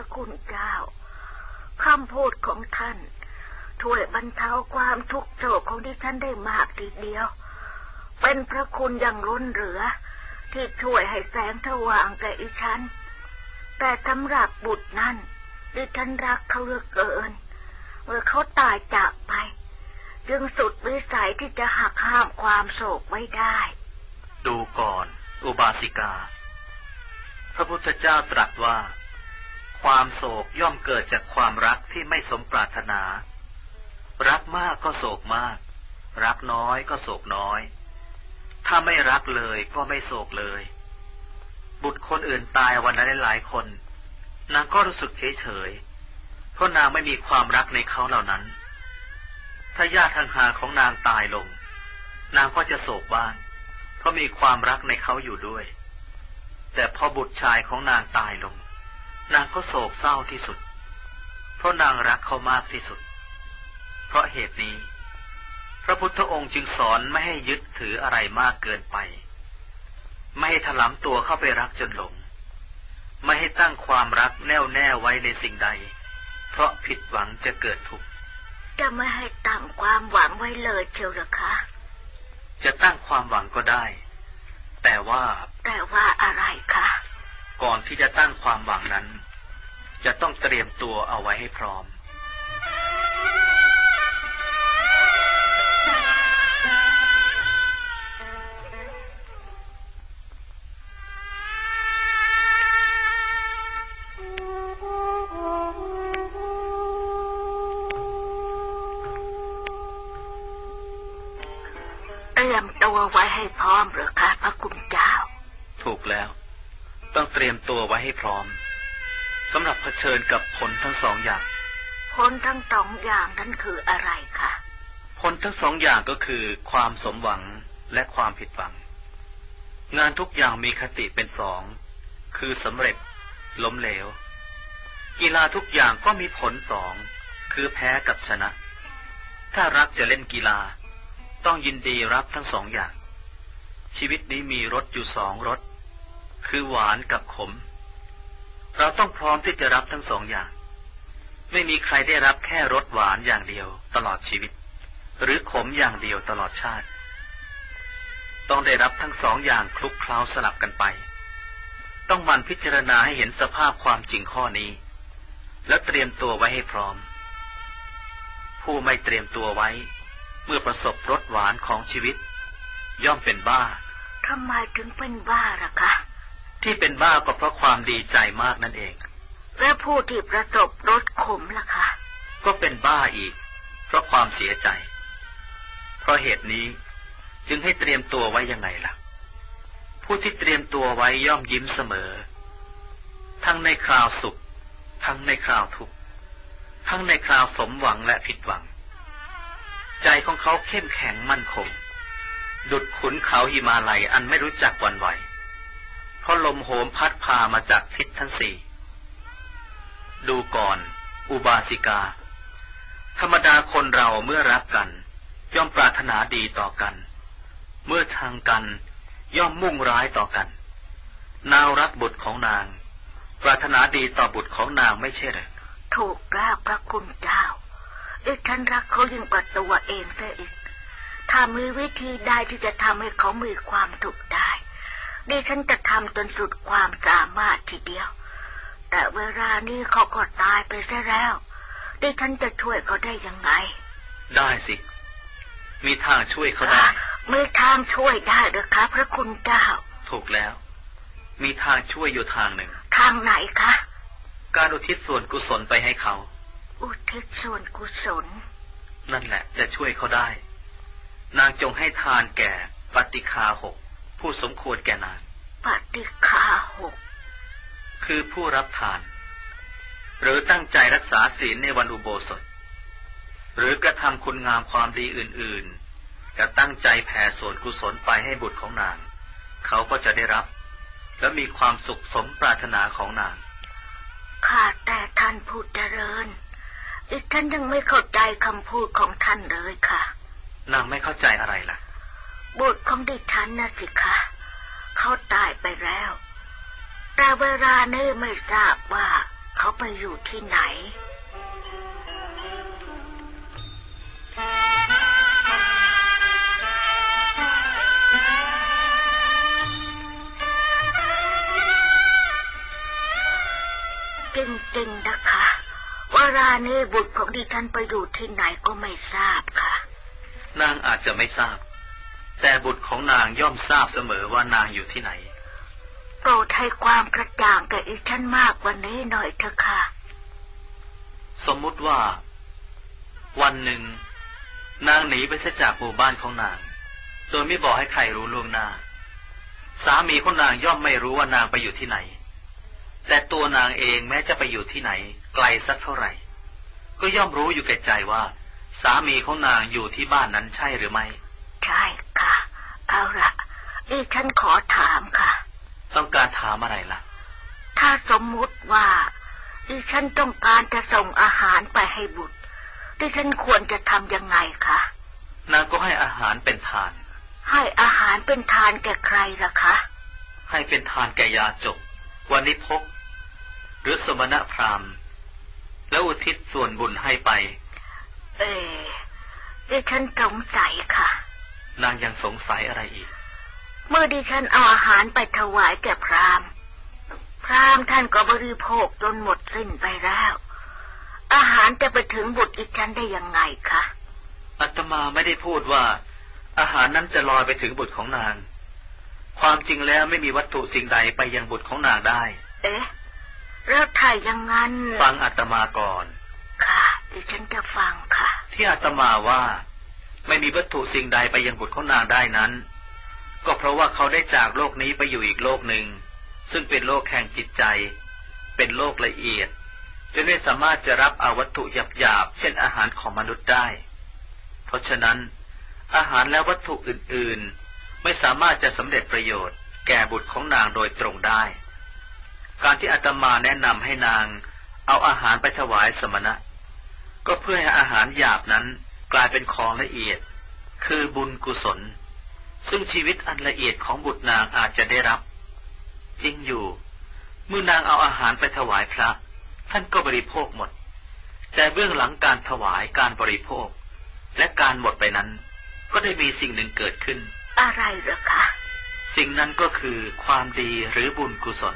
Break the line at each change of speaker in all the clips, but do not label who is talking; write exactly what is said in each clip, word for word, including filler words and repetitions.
ระคุณเจ้าคำพูดของท่านช่วยบรรเทาความทุกข์โศกของดิฉันได้มากทีเดียวเป็นพระคุณอย่างล้นเหลือที่ช่วยให้แสงสว่างแก่ดิฉันแต่สำหรับบุตรนั้นดิฉันรักเขาเหลือเกินเมื่อเขาตายจากไปจึงสุดวิสัยที่จะหักห้ามความโศกไว้ได้
ดูก่อนอุบาสิกาพระพุทธเจ้าตรัสว่าความโศกย่อมเกิดจากความรักที่ไม่สมปรารถนารักมากก็โศกมากรักน้อยก็โศกน้อยถ้าไม่รักเลยก็ไม่โศกเลยบุตรคนอื่นตายวันละหลายคนนางก็รู้สึกเฉยเฉยเพราะนางไม่มีความรักในเขาเหล่านั้นถ้าญาติห่างๆของนางตายลงนางก็จะโศกบ้างเพราะมีความรักในเขาอยู่ด้วยแต่พอบุตรชายของนางตายลงนางก็โศกเศร้าที่สุดเพราะนางรักเขามากที่สุดเพราะเหตุนี้พระพุทธองค์จึงสอนไม่ให้ยึดถืออะไรมากเกินไปไม่ให้ถลำตัวเข้าไปรักจนหลงไม่ให้ตั้งความรักแน่วแน่ไว้ในสิ่งใดเพราะผิดหวังจะเกิดทุกข์
จะไม่ให้ตั้งความหวังไว้เลยเชียวหรือคะ
จะตั้งความหวังก็ได้แต่ว่า
แต่ว่าอะไรคะ
ก่อนที่จะตั้งความหวังนั้นจะต้องเตรียมตัวเอาไว้ให้พร้อม
เตรียมตัวไว้ให้พร้อมหรือคะพระคุณเจ้า
ถูกแล้วต้องเตรียมตัวไว้ให้พร้อมสำหรับเผชิญกับผลทั้งสองอย่าง
ผลทั้งสองอย่างนั้นคืออะไรคะ
ผลทั้งสองอย่างก็คือความสมหวังและความผิดหวังงานทุกอย่างมีคติเป็นสองคือสำเร็จล้มเหลวกีฬาทุกอย่างก็มีผลสองคือแพ้กับชนะถ้ารักจะเล่นกีฬาต้องยินดีรับทั้งสองอย่างชีวิตนี้มีรสอยู่สองรสคือหวานกับขมเราต้องพร้อมที่จะรับทั้งสองอย่างไม่มีใครได้รับแค่รสหวานอย่างเดียวตลอดชีวิตหรือขมอย่างเดียวตลอดชาติต้องได้รับทั้งสองอย่างคลุกเคล้าสลับกันไปต้องหมั่นพิจารณาให้เห็นสภาพความจริงข้อนี้และเตรียมตัวไว้ให้พร้อมผู้ไม่เตรียมตัวไว้เมื่อประสบรสหวานของชีวิตย่อมเป็นบ้า
ทำไมถึงเป็นบ้าล่ะคะ
ที่เป็นบ้าก็เพราะความดีใจมากนั่นเอง
และผู้ที่ประสบรสขมล่ะคะ
ก็เป็นบ้าอีกเพราะความเสียใจเพราะเหตุนี้จึงให้เตรียมตัวไว้ยังไงล่ะผู้ที่เตรียมตัวไว้ย่อมยิ้มเสมอทั้งในคราวสุขทั้งในคราวทุกข์ทั้งในคราวสมหวังและผิดหวังใจของเขาเข้มแข็งมั่นคงดุจขุนเขาหิมาลัยอันไม่รู้จักหวั่นไหวเพราะลมโหมพัดพามาจากทิศทั้งสี่ดูก่อนอุบาสิกาธรรมดาคนเราเมื่อรักกันย่อมปรารถนาดีต่อกันเมื่อชังกันย่อมมุ่งร้ายต่อกันนางรักบุตรของนางปรารถนาดีต่อบุตรของนางไม่ใช่หรือ
ถูกแล้วพระคุณเจ้าดิฉันรักเขายิ่งกว่าตัวเองเสียอีกถ้ามีวิธีใดที่จะทำให้เขามีความสุขได้ดิฉันจะทำจนสุดความสามารถทีเดียวแต่เวลานี้เขาก็ตายไปซะแล้วดิฉันจะช่วยเขาได้ยังไง
ได้สิมีทางช่วยเขาได้
มีทางช่วยได้หรือคะพระคุณเจ้า
ถูกแล้วมีทางช่วยอยู่ทางหนึ่ง
ทางไหนคะ
การอุทิศส่วนกุศลไปให้เขา
อุทิศส่วนกุศล
นั่นแหละจะช่วยเขาได้นางจงให้ทานแก่ปฏิฆาหกผู้สมควรแก่นาง
ปฏิฆาหก
คือผู้รับทานหรือตั้งใจรักษาศีลในวันอุโบสถหรือกระทำคุณงามความดีอื่นๆจะตั้งใจแผ่ส่วนกุศลไปให้บุตรของนางเขาก็จะได้รับและมีความสุขสมปรารถนาของนาง
ข้าแต่ท่านผู้เจริญดิฉันยังไม่เข้าใจคำพูดของท่านเลยค่ะ
นางไม่เข้าใจอะไรล่ะ
บุตรของดิฉันนะสิคะเขาตายไปแล้วแต่เวลานี้ไม่ทราบว่าเขาไปอยู่ที่ไหนจริงๆนะคะว่าราณีบุตรของดิฉันไปอยู่ที่ไหนก็ไม่ทราบค่ะ
นางอาจจะไม่ทราบแต่บุตรของนางย่อมทราบเสมอว่านางอยู่ที่ไหน
โปรดให้ความกระจ่างแก่ดิฉันมากกว่านี้หน่อยเถอะค่ะ
สมมุติว่าวันหนึ่งนางหนีไปเสียจากหมู่บ้านของนางโดยไม่บอกให้ใครรู้ล่วงหน้าสามีของนางย่อมไม่รู้ว่านางไปอยู่ที่ไหนแต่ตัวนางเองแม้จะไปอยู่ที่ไหนไกลสักเท่าไหร่ก็ย่อมรู้อยู่แก่ใจว่าสามีของนางอยู่ที่บ้านนั้นใช่หรือไม่
ใช่ค่ะเอาละดิฉันขอถามค่ะ
ต้องการถามอะไรล่ะ
ถ้าสมมุติว่าดิฉันต้องการจะส่งอาหารไปให้บุตรดิฉันควรจะทำยังไงคะ
นางก็ให้อาหารเป็นทาน
ให้อาหารเป็นทานแก่ใครล่ะคะ
ให้เป็นทานแก่ยาจกวานิพกหรือสมณพราหมณ์แล้วอุทิศส่วนบุญให้ไป
เออดิฉันสงสัยค่ะ
นางยังสงสัยอะไรอีก
เมื่อดิฉันเอาอาหารไปถวายแก่พราหมณ์พราหมณ์ท่านก็บริโภคจนหมดสิ้นไปแล้วอาหารจะไปถึงบุตรดิฉันได้ยังไงคะ
อาตมาไม่ได้พูดว่าอาหารนั้นจะลอยไปถึงบุตรของนางความจริงแล้วไม่มีวัตถุสิ่งใดไปยังบุตรของนางได้
เอ๊ะแล้วถ้าอย่างนั้น
ฟังอาตมาก่อน
ค่ะดิฉันจะฟังค่ะ
ที่อาตมาว่าไม่มีวัตถุสิ่งใดไปยังบุตรของนางได้นั้นก็เพราะว่าเขาได้จากโลกนี้ไปอยู่อีกโลกหนึ่งซึ่งเป็นโลกแห่งจิตใจเป็นโลกละเอียดจนไม่สามารถจะรับเอาวัตถุหยาบๆเช่นอาหารของมนุษย์ได้เพราะฉะนั้นอาหารและวัตถุอื่นๆไม่สามารถจะสำเร็จประโยชน์แก่บุตรของนางโดยตรงได้การที่อาตมาแนะนำให้นางเอาอาหารไปถวายสมณะก็เพื่อให้อาหารหยาบนั้นกลายเป็นของละเอียดคือบุญกุศลซึ่งชีวิตอันละเอียดของบุตรนางอาจจะได้รับจริงอยู่เมื่อนางเอาอาหารไปถวายพระท่านก็บริโภคหมดแต่เบื้องหลังการถวายการบริโภคและการหมดไปนั้นก็ได้มีสิ่งหนึ่งเกิดขึ้น
อะไรเหรอคะ
สิ่งนั้นก็คือความดีหรือบุญกุศล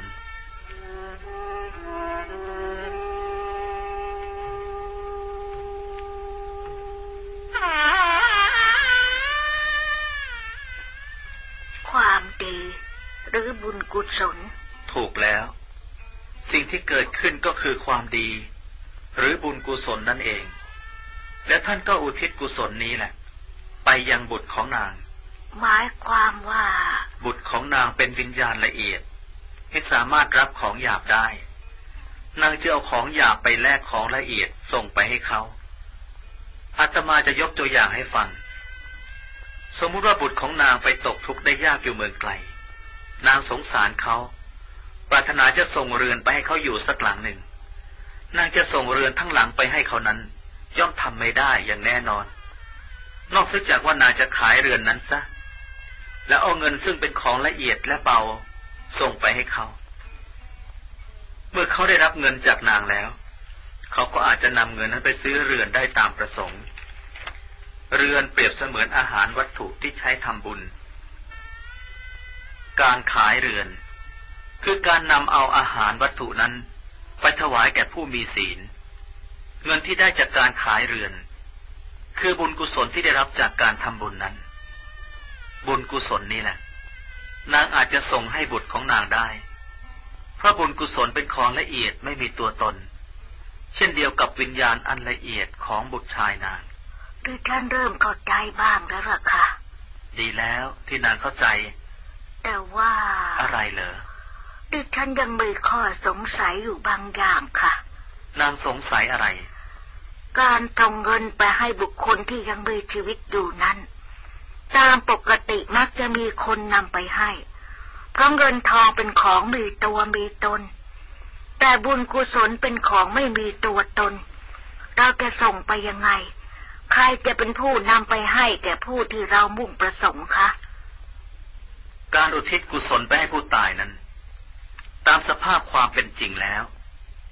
ความดีหรือบุญกุศล
ถูกแล้วสิ่งที่เกิดขึ้นก็คือความดีหรือบุญกุศลนั่นเองและท่านก็อุทิศกุศลนี้แหละไปยังบุตรของนาง
หมายความว่า
บุตรของนางเป็นวิญญาณละเอียดที่สามารถรับของหยาบได้นางจะเอาของหยาบไปแลกของละเอียดส่งไปให้เขาอาตมาจะยกตัวอย่างให้ฟังสมมุติว่าบุตรของนางไปตกทุกข์ได้ยากอยู่เมืองไกลนางสงสารเขาปรารถนาจะส่งเรือนไปให้เขาอยู่สักหลังหนึ่งนางจะส่งเรือนทั้งหลังไปให้เขานั้นย่อมทำไม่ได้อย่างแน่นอนนอกจากว่านางจะขายเรือนนั้นซะแล้วเอาเงินซึ่งเป็นของละเอียดและเบาส่งไปให้เขาเมื่อเขาได้รับเงินจากนางแล้วเขาก็อาจจะนำเงินนั้นไปซื้อเรือนได้ตามประสงค์เรือนเปรียบเสมือนอาหารวัตถุที่ใช้ทำบุญการขายเรือนคือการนำเอาอาหารวัตถุนั้นไปถวายแก่ผู้มีศีลเงินที่ได้จากการขายเรือนคือบุญกุศลที่ได้รับจากการทำบุญนั้นบุญกุศลนี้แหละนางอาจจะส่งให้บุตรของนางได้เพราะบุญกุศลเป็นของละเอียดไม่มีตัวตนเช่นเดียวกับวิญญาณอันละเอียดของบุตรชายนาง
ดิฉันเริ่มเข้าใจบ้างแล้วล่ะค่ะ
ดีแล้วที่นางเข้าใจ
แต่ว่า
อะไรเหรอ
ดิฉันยังมีข้อสงสัยอยู่บางอย่างค่ะ
นางสงสัยอะไร
การส่งเงินไปให้บุคคลที่ยังมีชีวิตอยู่นั้นตามปกติมักจะมีคนนำไปให้เพราะเงินทองเป็นของมีตัวมีตนแต่บุญกุศลเป็นของไม่มีตัวตนเราจะส่งไปยังไงใครจะเป็นผู้นำไปให้แก่ผู้ที่เรามุ่งประสงค์คะ
การอุทิศกุศลไปให้ผู้ตายนั้นตามสภาพความเป็นจริงแล้ว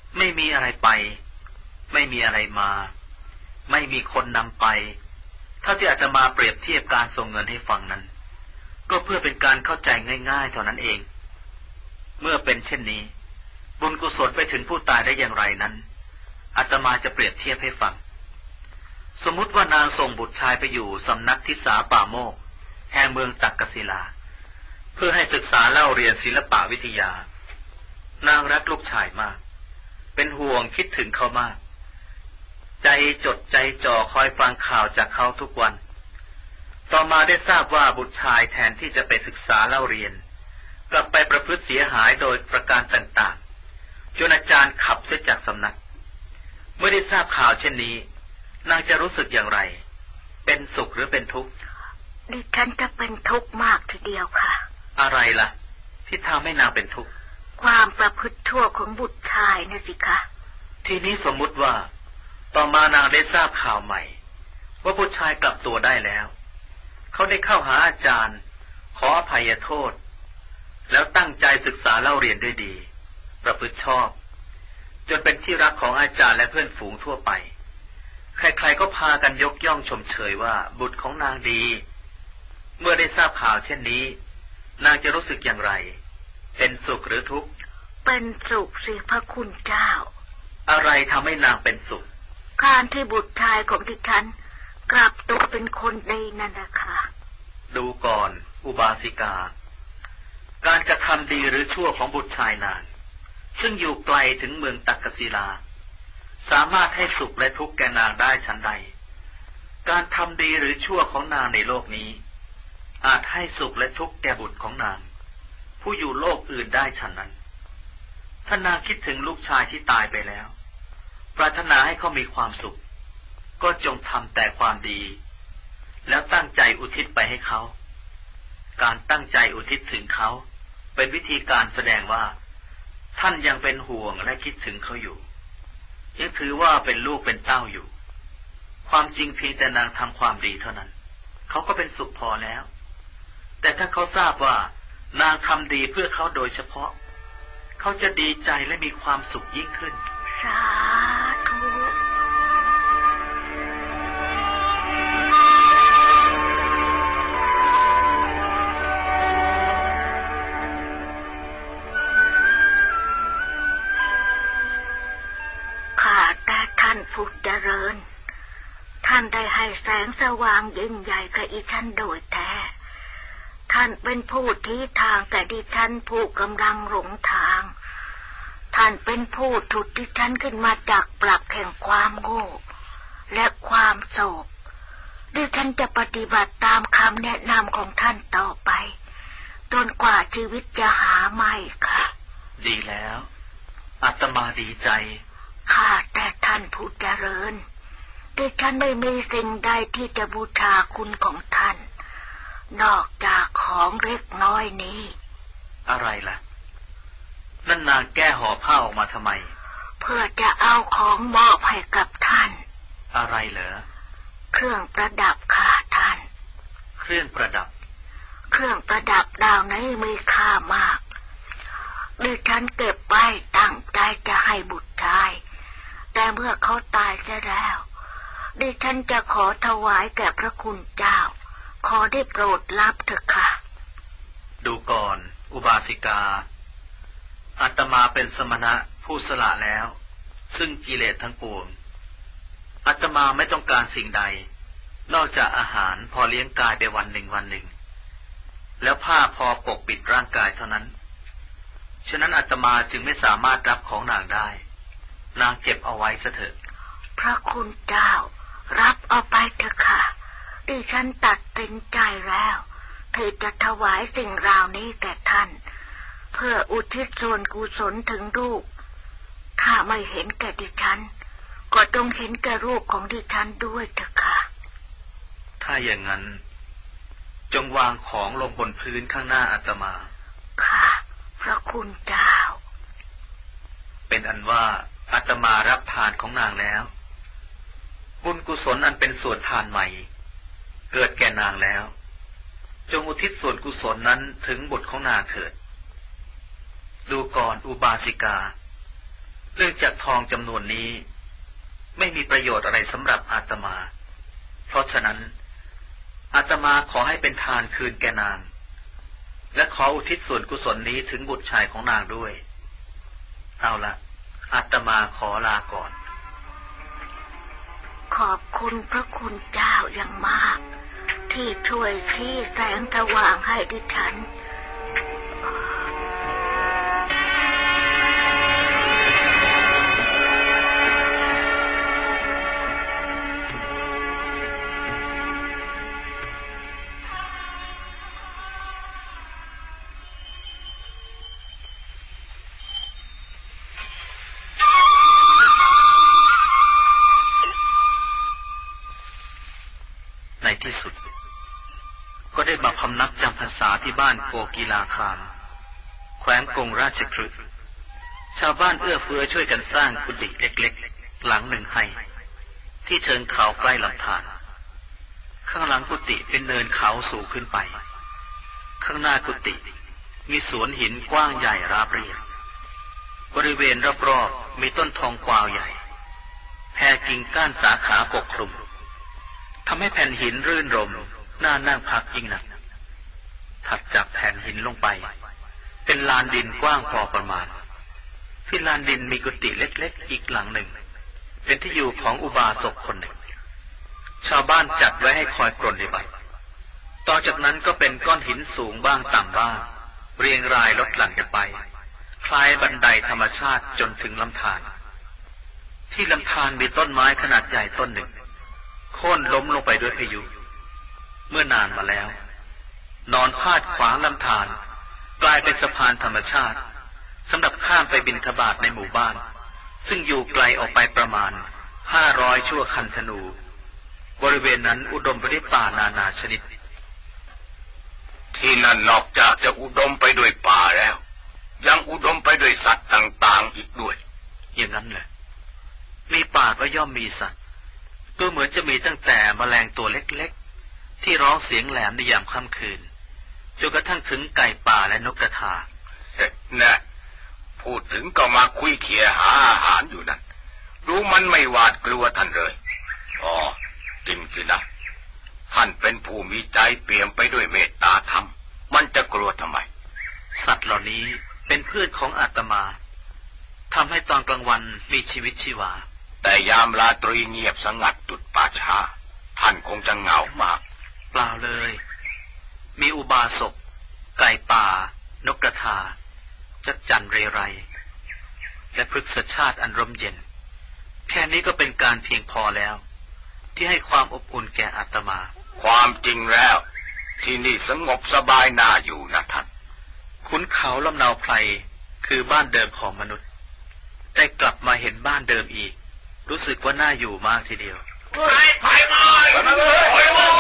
ไม่มีอะไรไปไม่มีอะไรมาไม่มีคนนำไปเท่าที่อาตมาเปรียบเทียบการส่งเงินให้ฟังนั้นก็เพื่อเป็นการเข้าใจง่ายๆเท่านั้นเองเมื่อเป็นเช่นนี้บุญกุศลไปถึงผู้ตายได้อย่างไรนั้นอาตมาจะเปรียบเทียบให้ฟังสมมุติว่านางส่งบุตรชายไปอยู่สำนักทิสาป่าโมกแห่งเมืองตักกศิลาเพื่อให้ศึกษาเล่าเรียนศิลปวิทยานางรักลูกชายมากเป็นห่วงคิดถึงเขามากใจจดใจจ่อคอยฟังข่าวจากเขาทุกวันต่อมาได้ทราบว่าบุตรชายแทนที่จะไปศึกษาเล่าเรียนกลับไปประพฤติเสียหายโดยประการต่างๆจนอาจารย์ขับเสียจากสำนักเมื่อได้ทราบข่าวเช่นนี้นางจะรู้สึกอย่างไรเป็นสุขหรือเป็นทุกข์
ดิฉันจะเป็นทุกข์มากทีเดียวค่ะ
อะไรล่ะที่ทำให้นางเป็นทุกข์
ความประพฤติชั่วของบุตรชายนะสิคะ
ทีนี้สมมุติว่าต่อมานางได้ทราบข่าวใหม่ว่าบุตรชายกลับตัวได้แล้วเขาได้เข้าหาอาจารย์ขออภัยโทษแล้วตั้งใจศึกษาเล่าเรียนด้วยดีประพฤติชอบจนเป็นที่รักของอาจารย์และเพื่อนฝูงทั่วไปใครๆก็พากันยกย่องชมเชยว่าบุตรของนางดีเมื่อได้ทราบข่าวเช่นนี้นางจะรู้สึกอย่างไรเป็นสุขหรือทุกข์
เป็นสุขสิพระคุณเจ้า
อะไรทำให้นางเป็นสุข
การที่บุตรชายของดิฉันกลับตัวเป็นคนดีนั่นนะคะ
ดูก่อนอุบาสิกาการกระทำดีหรือชั่วของบุตรชายนางซึ่งอยู่ไกลถึงเมืองตักกศิลาสามารถให้สุขและทุกข์แก่นางได้ฉันใดการทำดีหรือชั่วของนางในโลกนี้อาจให้สุขและทุกข์แก่บุตรของนางผู้อยู่โลกอื่นได้ฉันนั้นถ้านางคิดถึงลูกชายที่ตายไปแล้วปรารถนาให้เขามีความสุขก็จงทำแต่ความดีแล้วตั้งใจอุทิศไปให้เขาการตั้งใจอุทิศถึงเขาเป็นวิธีการแสดงว่าท่านยังเป็นห่วงและคิดถึงเขาอยู่ยังถือว่าเป็นลูกเป็นเต้าอยู่ความจริงเพียงแต่นางทำความดีเท่านั้นเขาก็เป็นสุขพอแล้วแต่ถ้าเขาทราบว่านางทำดีเพื่อเขาโดยเฉพาะเขาจะดีใจและมีความสุขยิ่งขึ้น
สาธุข้าแต่ท่านผู้เจริญท่านได้ให้แสงสว่างยิ่งใหญ่กับอีฉันโดยแท้ท่านเป็นผู้ชี้ทางแต่ดิฉันผู้กำลังหลงทางท่านเป็นผู้ถุดดิฉันขึ้นมาจากปลักแห่งความโง่และความโศกดิฉันจะปฏิบัติตามคำแนะนำของท่านต่อไปจนกว่าชีวิตจะหาไม่ค่ะ
ดีแล้วอาตมาดีใจ
ข้าแต่ท่านผู้เจริญดิฉันไม่มีสิ่งใดที่จะบูชาคุณของท่านนอกจากของเล็กน้อยนี้
อะไรล่ะนั่นนางแก้ห่อผ้าออกมาทำไม
เพื่อจะเอาของมอบให้กับท่าน
อะไรเหรอ
เครื่องประดับค่ะท่าน
เครื่องประดับ
เครื่องประดับดาวนี้มีค่ามากดิฉันเก็บไว้ตั้งใจจะให้บุตรชายแต่เมื่อเขาตายเสียแล้วดิฉันจะขอถวายแก่พระคุณเจ้าขอได้โปรดรับเถอะค่ะ
ดูก่อนอุบาสิกาอาตมาเป็นสมณะผู้สละแล้วซึ่งกิเลสทั้งปวงอาตมาไม่ต้องการสิ่งใดนอกจากอาหารพอเลี้ยงกายไปวันหนึ่งวันหนึ่งแล้วผ้าพอปกปิดร่างกายเท่านั้นฉะนั้นอาตมาจึงไม่สามารถรับของนางได้นางเก็บเอาไว้เถิด
พระคุณเจ้ารับเอาไปเถอะค่ะดิฉันตัดสินใจแล้วที่จะถวายสิ่งราวนี้แก่ท่านเพื่ออุทิศส่วนกุศลถึงลูกถ้าไม่เห็นแก่ดิฉันก็ต้องเห็นแก่ลูกของดิฉันด้วยเถอะค่ะ
ถ้าอย่างนั้นจงวางของลงบนพื้นข้างหน้าอาตมา
ค่ะพระคุณเจ้า
เป็นอันว่าอาตมารับทานของนางแล้วบุญกุศลอันเป็นส่วนทานใหม่เกิดแก่นางแล้วจงอุทิศส่วนกุศลนั้นถึงบุตรของนางเถิดดูก่อนอุบาสิกาเนื่องจากทองจำนวนนี้ไม่มีประโยชน์อะไรสำหรับอาตมาเพราะฉะนั้นอาตมาขอให้เป็นทานคืนแก่นางและขออุทิศส่วนกุศลนี้ถึงบุตรชายของนางด้วยเอาละอาตมาขอลาก่อน
ขอบคุณพระคุณเจ้าอย่างมากที่ช่วยชี้แสงสว่างให้ดิฉัน
ที่สุดก็ได้มาพำนักจำพรรษาที่บ้านโกกีฬาคามแขวงกงราชคฤห์ชาวบ้านเอื้อเฟื้อช่วยกันสร้างกุฏิเล็กๆหลังหนึ่งให้ที่เชิงเขาใกล้ลำธารข้างหลังกุฏิเป็นเนินเขาสูงขึ้นไปข้างหน้ากุฏิมีสวนหินกว้างใหญ่ราบเรียบบริเวณรอบๆมีต้นทองกวาวใหญ่แผ่กิ่งก้านสาขาปกคลุมทำให้แผ่นหินรื่นรมน่านั่งพักยิ่งนักถัดจากแผ่นหินลงไปเป็นลานดินกว้างพอประมาณที่ลานดินมีกุฏิเล็กๆอีกหลังหนึ่งเป็นที่อยู่ของอุบาสกคนหนึ่งชาวบ้านจัดไว้ให้คอยปรนนิบัติต่อจากนั้นก็เป็นก้อนหินสูงบ้างต่ำบ้างเรียงรายลดหลั่นกันไปคล้ายบันไดธรรมชาติจนถึงลำธารที่ลำธารมีต้นไม้ขนาดใหญ่ต้นหนึ่งโค่นล้มลงไปด้วยพายุเมื่อนานมาแล้วนอนพาดขวางลำธารกลายเป็นสะพานธรรมชาติสำหรับข้ามไปบิณฑบาตในหมู่บ้านซึ่งอยู่ไกลออกไปประมาณห้าร้อยชั่วคันธนูบริเวณนั้นอุดมไปด้วยป่านานาชนิด
ที่นั่นนอกจากจะอุดมไปด้วยป่าแล้วยังอุดมไปด้วยสัตว์ต่างๆอีกด้วย
อย่างนั้นแหละมีป่าก็ย่อมมีสัตว์ก็เหมือนจะมีตั้งแต่แมลงตัวเล็กๆที่ร้องเสียงแหลมในยามค่ำคืนจนกระทั่งถึงไก่ป่าและนกกระทา
น่ะพูดถึงก็มาคุยเขี่ยหาอาหารอยู่นั่นดูมันไม่หวาดกลัวท่านเลยอ๋อจริงสินะท่านเป็นผู้มีใจเปี่ยมไปด้วยเมตตาธรรมมันจะกลัวทำไม
สัตว์เหล่านี้เป็นเพื่อนของอาตมาทำให้ตอนกลางวันมีชีวิตชีวา
แต่ยามราตรีเงียบสงัดดุจป่าช้าท่านคงจะเหงามาก
เปล่าเลยมีอุบาสกไก่ป่านกกระทาจักจั่นเรไรและพฤกษชาติอันร่มเย็นแค่นี้ก็เป็นการเพียงพอแล้วที่ให้ความอบอุ่นแก่อาตมา
ความจริงแล้วที่นี่สงบสบายน่าอยู่นะท่าน
ขุนเขาลำเนาไพรคือบ้านเดิมของมนุษย์ได้กลับมาเห็นบ้านเดิมอีกรู้สึกว่าน่าอยู่มากทีเดียว
ไปไปไปไปไป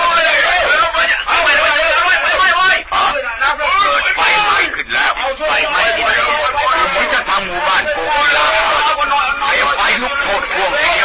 ไฟไหม้ขึ้นแล้วไฟไหม้ขึ้นแล้วเหมือนจะทำหมู่บ้านโกกีฬาไฟไฟลุกโชนพวงเดียว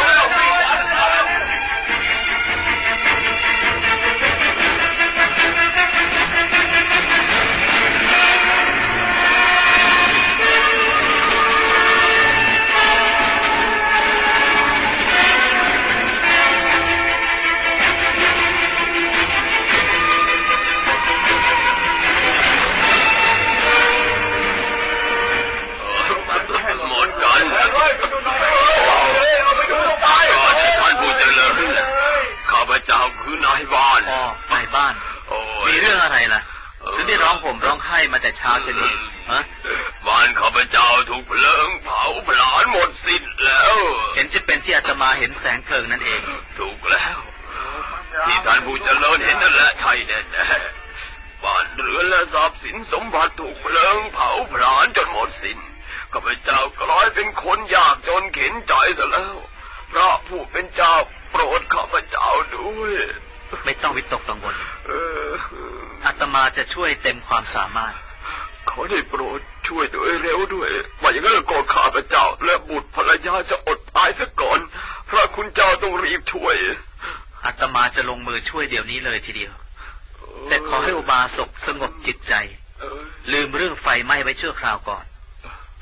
มีเรื่องอะไรล่ะถึงได้ร้องห่มร้องไห้มาแต่เช้าเช่นนี้ฮะ
บ้านข้าพเจ้าถูกเพลิงเผาผลาญหมดสิ้นแล้ว
เห็นจะเป็นที่อาตมาเห็นแสงเพลิงนั่นเอง
ถูกแล้วที่ท่านผู้เจริญเห็นนั่นแหละใช่แน่ๆบ้านเรือนและทรัพย์สินสมบัติถูกเพลิงเผาผลาญจนหมดสิ้นข้าพเจ้ากลายเป็นคนยากจนเข็นใจซะแล้วพระผู้เป็นเจ้าโปรดข้าพเจ้าด้วย
ไม่ต้องวิตกกังวลอาตมาจะช่วยเต็มความสามารถ
ขอได้โปรดช่วยด้วยเร็วด้วยว่าอย่างนั้นก็ข้าพเจ้าและบุตรภรรยาจะอดตายซะก่อนพระคุณเจ้าต้องรีบช่วย
อาตมาจะลงมือช่วยเดี๋ยวนี้เลยทีเดียวแต่ขอให้อุบาสกสงบจิตใจลืมเรื่องไฟไหม้ไว้ชั่วคราวก่อน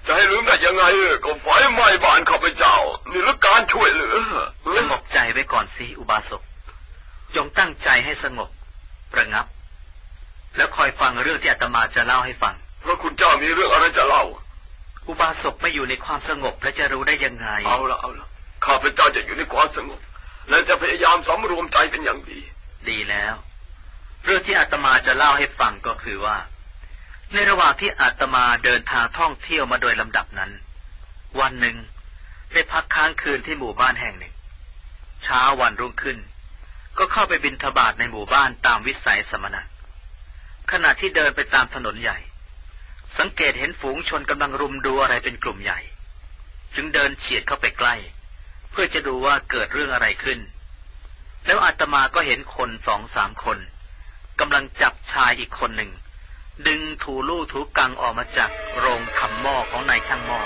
จะให้ลืมได้ยังไงก็ไฟไหม้บ้านข้าพเจ้านี่ละการช่วยเหลือ
สงบใจไว้ก่อนสิอุบาสกจงตั้งใจให้สงบระงับแล้วคอยฟังเรื่องที่อาตมาจะเล่าให้ฟัง
พระคุณเจ้ามีเรื่องอะไรจะเล่า
อุบาสกไม่อยู่ในความสงบแล้วจะรู้ได้ยังไง
เอาละเอาละข้าพเจ้าจะอยู่ในความสงบและจะพยายามสำรวมใจเป็นอย่างดี
ดีแล้วเรื่องที่อาตมาจะเล่าให้ฟังก็คือว่าในระหว่างที่อาตมาเดินทางท่องเที่ยวมาโดยลำดับนั้นวันหนึ่งได้พักค้างคืนที่หมู่บ้านแห่งหนึ่งเช้าวันรุ่งขึ้นก็เข้าไปบิณฑบาตในหมู่บ้านตามวิสัยสมณะขณะที่เดินไปตามถนนใหญ่สังเกตเห็นฝูงชนกำลังรุมดูอะไรเป็นกลุ่มใหญ่จึงเดินเฉียดเข้าไปใกล้เพื่อจะดูว่าเกิดเรื่องอะไรขึ้นแล้วอาตมาก็เห็นคนสองสามคนกำลังจับชายอีกคนหนึ่งดึงถูลู่ถูกังออกมาจากโรงทำหม้อของนายช่างหม้อ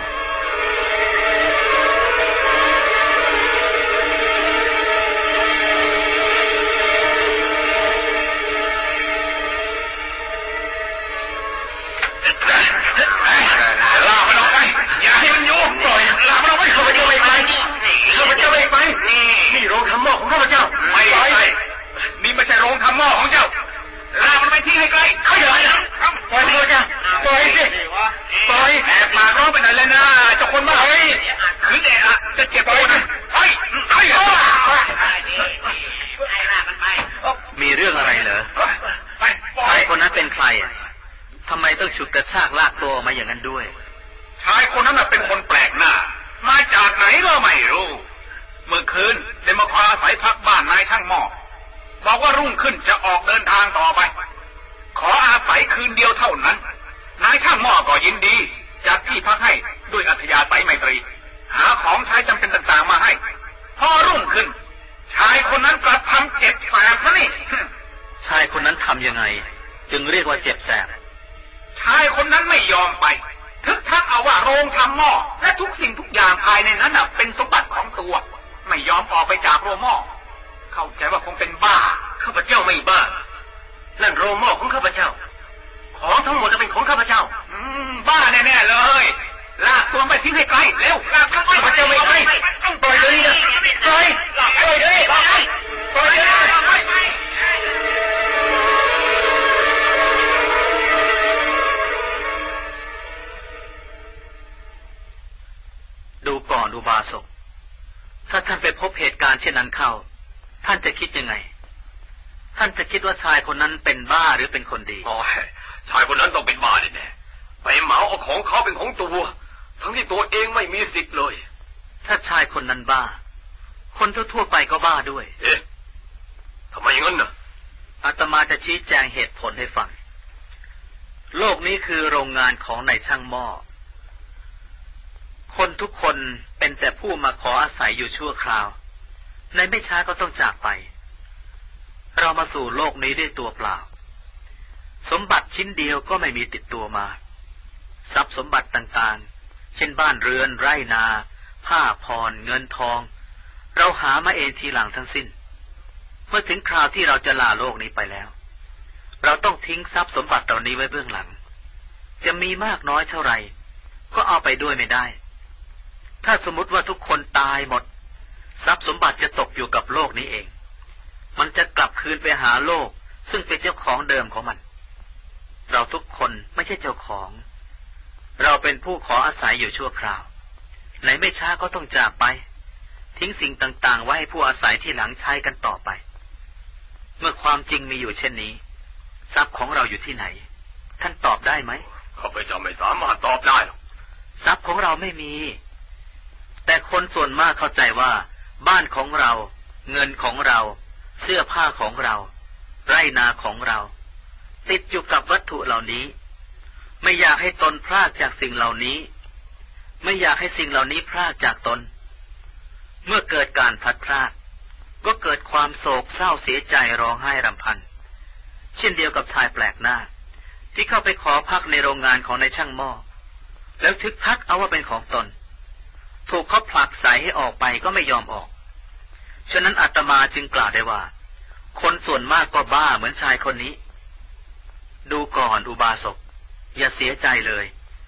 ลามันออกไปอย่าให้มันอยู่ปล่อยลามันออกไปข้าพเจ้าไม่ไปข้าพเจ้าไม่ไปนี่โรงทำหม้อของข้าพเจ้าไม่ไปนี่ไม่ใช่โรงทำหม้อของเจ้าลามันไปทิ้งให้ไกลเขาอย่าเลยปล่อยเลยจ้ะปล่อยสิปล่อยแอบมาร้องไปไหนเลยนะเจ้าคนบ้าเฮ้ยคืนเดะจะเจ็บตัวนะเฮ้ยเฮ้ย
มีเรื่องอะไรเหรอชายคนนั้นเป็นใครทำไมต้องฉุดกระชากลากตัวมาอย่างนั้นด้วย
ชายคนนั้นเป็นคนแปลกหน้ามาจากไหนก็ไม่รู้เมื่อคืนได้มาพาอาศัยพักบ้านนายช่างหม้อบอกว่ารุ่งขึ้นจะออกเดินทางต่อไปขออาศัยคืนเดียวเท่านั้นนายช่างหม้อก็ยินดีจัดที่พักให้ด้วยอัธยาศัยไมตรีหาของใช้จำเป็นต่างๆมาให้พอรุ่งขึ้นชายคนนั้นกลับทำเจ็บแสบซะนี่
ชายคนนั้นทำยังไงจึงเรียกว่าเจ็บแสบ
ชายคนนั้นไม่ยอมไปทึกทักเอาว่าโรงทำหม้อและทุกสิ่งทุกอย่างภายในนั้นน่ะเป็นสมบัติของตัวไม่ยอมออกไปจากโรงหม้อเข้าใจว่าคงเป็นบ้าข้าพเจ้าไม่บ้านั่นโรงหม้อของข้าพเจ้าของทั้งหมดจะเป็นของข้าพเจ้าอืมบ้าแน่ๆเลยลากตัวไปทิ้งให้ไกลเร็วลากข้าพเจ้าไม่ไปปล่อยเลยนะปล่อยปล่อยเลยปล่อยปล่อยเลย
ดูก่อนอุบาสกถ้าท่านไปพบเหตุการณ์เช่นนั้นเข้าท่านจะคิดยังไงท่านจะคิดว่าชายคนนั้นเป็นบ้าหรือเป็นคนดี
อ๋อชายคนนั้นต้องเป็นบ้าแน่ๆไปเหมาเอาของเขาเป็นของตัวทั้งที่ตัวเองไม่มีสิทธิ์เลย
ถ้าชายคนนั้นบ้าคนทั่วๆไปก็บ้าด้วย
เอ๊ะทำไมอย่างนั้นน่ะ
อาตมาจะชี้แจงเหตุผลให้ฟังโลกนี้คือโรงงานของนายช่างหม้อคนทุกคนเป็นแต่ผู้มาขออาศัยอยู่ชั่วคราวในไม่ช้าก็ต้องจากไปเรามาสู่โลกนี้ด้วยตัวเปล่าสมบัติชิ้นเดียวก็ไม่มีติดตัวมาทรัพย์สมบัติต่างๆเช่นบ้านเรือนไร่นาผ้าผ่อนเงินทองเราหามาเองทีหลังทั้งสิ้นเมื่อถึงคราวที่เราจะลาโลกนี้ไปแล้วเราต้องทิ้งทรัพย์สมบัติเหล่านี้ไว้เบื้องหลังจะมีมากน้อยเท่าไหร่ก็เอาไปด้วยไม่ได้ถ้าสมมติว่าทุกคนตายหมดทรัพย์สมบัติจะตกอยู่กับโลกนี้เองมันจะกลับคืนไปหาโลกซึ่งเป็นเจ้าของเดิมของมันเราทุกคนไม่ใช่เจ้าของเราเป็นผู้ขออาศัยอยู่ชั่วคราวไหนไม่ช้าก็ต้องจากไปทิ้งสิ่งต่างๆไว้ให้ผู้อาศัยที่หลังใช้กันต่อไปเมื่อความจริงมีอยู่เช่นนี้ทรัพย์ของเราอยู่ที่ไหนท่านตอบได้ไหม
ข้าพเจ้าไม่สามารถตอบได้หรอก
ทรัพย์ของเราไม่มีแต่คนส่วนมากเข้าใจว่าบ้านของเราเงินของเราเสื้อผ้าของเราไร่นาของเราติดอยู่กับวัตถุเหล่านี้ไม่อยากให้ตนพลากจากสิ่งเหล่านี้ไม่อยากให้สิ่งเหล่านี้พลากจากตนเมื่อเกิดการพลัดพรากก็เกิดความโศกเศร้าเสียใจร้องไห้รำพันเช่นเดียวกับชายแปลกหน้าที่เข้าไปขอพักในโรงงานของนายช่างหม้อแล้วทึกทักเอาว่าเป็นของตนถูกเขาผลักใส่ให้ออกไปก็ไม่ยอมออกฉะนั้นอาตมาจึงกล่าวได้ว่าคนส่วนมากก็บ้าเหมือนชายคนนี้ดูก่อนอุบาสกอย่าเสียใจเลย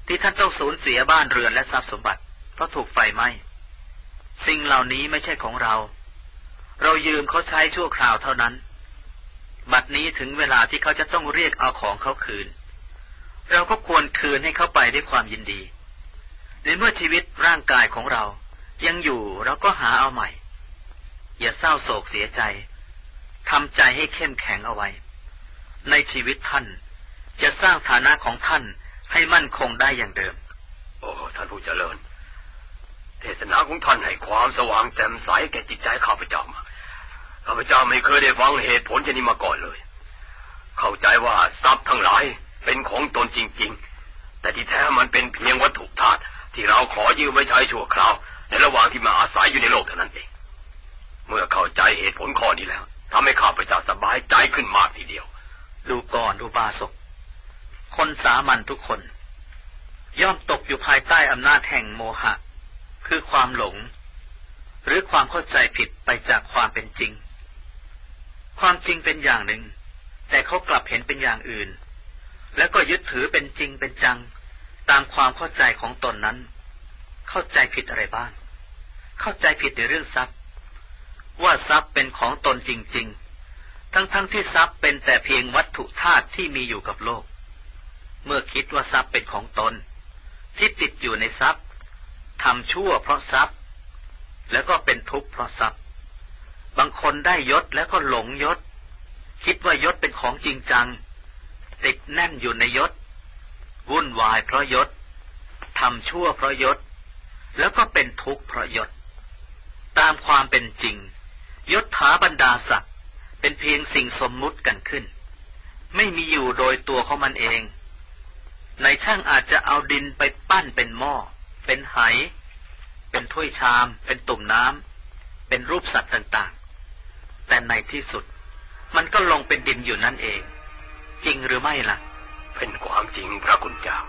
ที่ท่านต้องสูญเสียบ้านเรือนและทรัพย์สมบัติเพราะถูกไฟไหม้สิ่งเหล่านี้ไม่ใช่ของเราเรายืมเขาใช้ชั่วคราวเท่านั้นบัดนี้ถึงเวลาที่เขาจะต้องเรียกเอาของเขาคืนเราก็ควรคืนให้เขาไปด้วยความยินดีในเมื่อชีวิตร่างกายของเรายังอยู่เราก็หาเอาใหม่อย่าเศร้าโศกเสียใจทำใจให้เข้มแข็งเอาไว้ในชีวิตท่านจะสร้างฐานะของท่านให้มั่นคงได้อย่างเดิม
โอ้ท่านผู้เจริญเทศนาของท่านให้ความสว่างแจ่มใสแก่จิตใจข้าพเจ้ามาข้าพเจ้าไม่เคยได้ฟังเหตุผลเช่นนี้มาก่อนเลยเข้าใจว่าทรัพย์ทั้งหลายเป็นของตนจริงๆแต่ที่แท้มันเป็นเพียงวัตถุธาตุที่เราขอยืมไว้ใช้ชั่วคราวในระหว่างที่มาอาศัยอยู่ในโลกเท่านั้นเองเมื่อเข้าใจเหตุผลข้อนี้แล้วทำให้ข้าพเจ้าสบายใจขึ้นมากทีเดียว
ดูก่อนอุบาสกคนสามัญทุกคนย่อมตกอยู่ภายใต้อำนาจแห่งโมหะคือความหลงหรือความเข้าใจผิดไปจากความเป็นจริงความจริงเป็นอย่างหนึ่งแต่เขากลับเห็นเป็นอย่างอื่นแล้วก็ยึดถือเป็นจริงเป็นจังตามความเข้าใจของตนนั้นเข้าใจผิดอะไรบ้างเข้าใจผิดในเรื่องทรัพย์ว่าทรัพย์เป็นของตนจริงๆทั้งๆ ท, ที่ทรัพย์เป็นแต่เพียงวัตถุธาตุที่มีอยู่กับโลกเมื่อคิดว่าทรัพย์เป็นของตนที่ติดอยู่ในทรัพย์ทำชั่วเพราะทรัพย์แล้วก็เป็นทุกข์เพราะทรัพย์บางคนได้ยศแล้วก็หลงยศคิดว่ายศเป็นของจริงจังติดแน่นอยู่ในยศวุ่นวายเพราะยศทำชั่วเพราะยศแล้วก็เป็นทุกข์เพราะยศตามความเป็นจริงยศถาบรรดาศักดิ์เป็นเพียงสิ่งสมมุติกันขึ้นไม่มีอยู่โดยตัวของมันเองในช่างอาจจะเอาดินไปปั้นเป็นหม้อเป็นไหเป็นถ้วยชามเป็นตุ่มน้ำเป็นรูปสัตว์ต่างๆแต่ในที่สุดมันก็ลงเป็นดินอยู่นั่นเองจริงหรือไม่ล่ะ
เป็นความจริงพระคุณเจ้า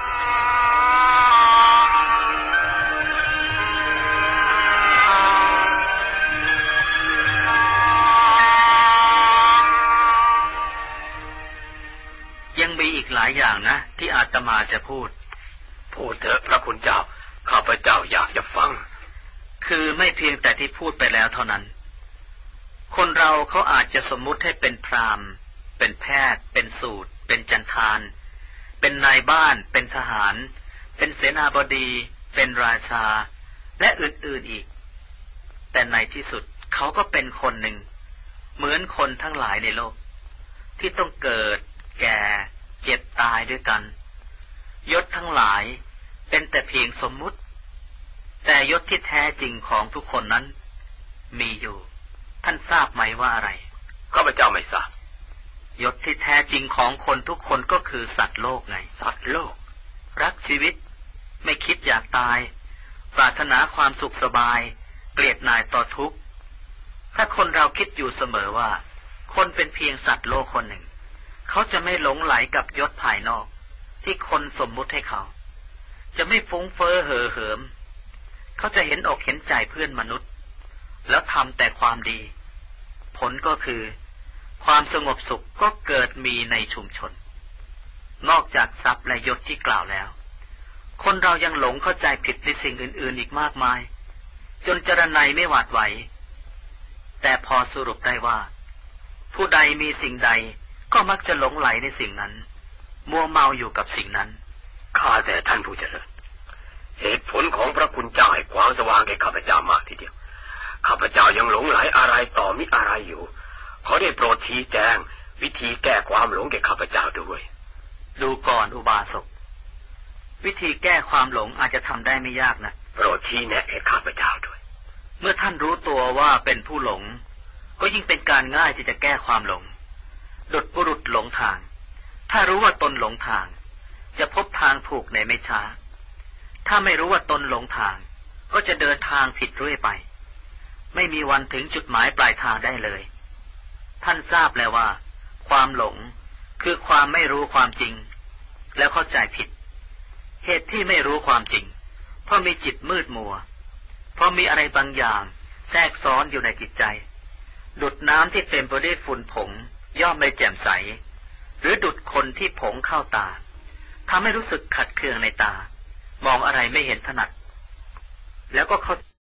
ยังมีอีกหลายอย่างนะที่อาตมาจะพูด
พูดเถอะพระคุณเจ้าข้าพเจ้าอยากจะฟัง
คือไม่เพียงแต่ที่พูดไปแล้วเท่านั้นคนเราเขาอาจจะสมมุติให้เป็นพราหมณ์เป็นแพทย์เป็นสูตรเป็นจันทานเป็นนายบ้านเป็นทหารเป็นเสนาบดีเป็นราชาและอื่นๆอีกแต่ในที่สุดเขาก็เป็นคนหนึ่งเหมือนคนทั้งหลายในโลกที่ต้องเกิดแก่เจ็บตายด้วยกันยศทั้งหลายเป็นแต่เพียงสมมุติแต่ยศที่แท้จริงของทุกคนนั้นมีอยู่ท่านทราบไหมว่าอะไร
ข้าพเจ้าไม่ทราบ
ยศที่แท้จริงของคนทุกคนก็คือสัตว์โลกไง
สัตว์โลก
รักชีวิตไม่คิดอยากตายปรารถนาความสุขสบายเกลียดนายต่อทุกข์ถ้าคนเราคิดอยู่เสมอว่าคนเป็นเพียงสัตว์โลกคนหนึ่งเขาจะไม่หลงไหลกับยศภายนอกที่คนสมมุติให้เขาจะไม่ฟุ้งเฟ้อเห่อเหิมเขาจะเห็นอกเห็นใจเพื่อนมนุษย์แล้วทำแต่ความดีผลก็คือความสงบสุขก็เกิดมีในชุมชนนอกจากทรัพย์และยศที่กล่าวแล้วคนเรายังหลงเข้าใจผิดในสิ่งอื่นๆอีกมากมายจนจรนัยไม่หวาดไหวแต่พอสรุปได้ว่าผู้ใดมีสิ่งใดก็มักจะหลงไหลในสิ่งนั้นมัวเมาอยู่กับสิ่งนั้น
ข้าแต่ท่านผู้เจริญเหตุผลของพระคุณเจ้าให้ความสว่างแก่ข้าพเจ้ามากทีเดียวข้าพเจ้ายังหลงไหลอะไรต่อมิอะไรอยู่ขอได้โปรดชี้แจงวิธีแก้ความหลงแก่ข้าพเจ้าด้วย
ดูก่อนอุบาสกวิธีแก้ความหลงอาจจะทำได้ไม่ยากนะ
โปรดชี้แนะให้ข้าพเจ้าด้วย
เมื่อท่านรู้ตัวว่าเป็นผู้หลงก็ยิ่งเป็นการง่ายที่จะแก้ความหลงดุจบุรุษหลงทางถ้ารู้ว่าตนหลงทางจะพบทางถูกในไม่ช้าถ้าไม่รู้ว่าตนหลงทางก็จะเดินทางผิดเรื่อยไปไม่มีวันถึงจุดหมายปลายทางได้เลยท่านทราบแล้วว่าความหลงคือความไม่รู้ความจริงแล้วเข้าใจผิดเหตุที่ไม่รู้ความจริงเพราะมีจิตมืดมัวเพราะมีอะไรบางอย่างแทรกซ้อนอยู่ในจิตใจดุจน้ำที่เต็มไปด้วยฝุ่นผงย่อมไม่แจ่มใสหรือดุจคนที่ผงเข้าตาทำให้รู้สึกขัดเคืองในตามองอะไรไม่เห็นถนัดแล้วก็เข้า